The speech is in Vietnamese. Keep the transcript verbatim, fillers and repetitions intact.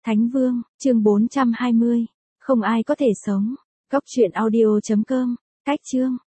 Thánh Vương, chương bốn trăm hai mươi. Không ai có thể sống. Cốc truyện audio chấm com. Cách chương.